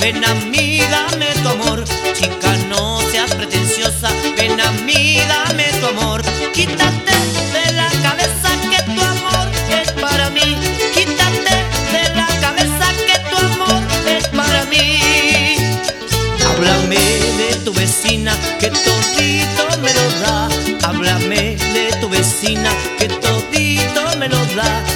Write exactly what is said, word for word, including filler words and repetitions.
ven a mí, dame tu amor. Chica, no seas pretenciosa, ven a mí, dame tu amor. Quítate de la cabeza que tu amor es para mí. Quítate de la cabeza que tu amor es para mí. Háblame de tu vecina que todito me lo da. Háblame de tu vecina que todito me lo da.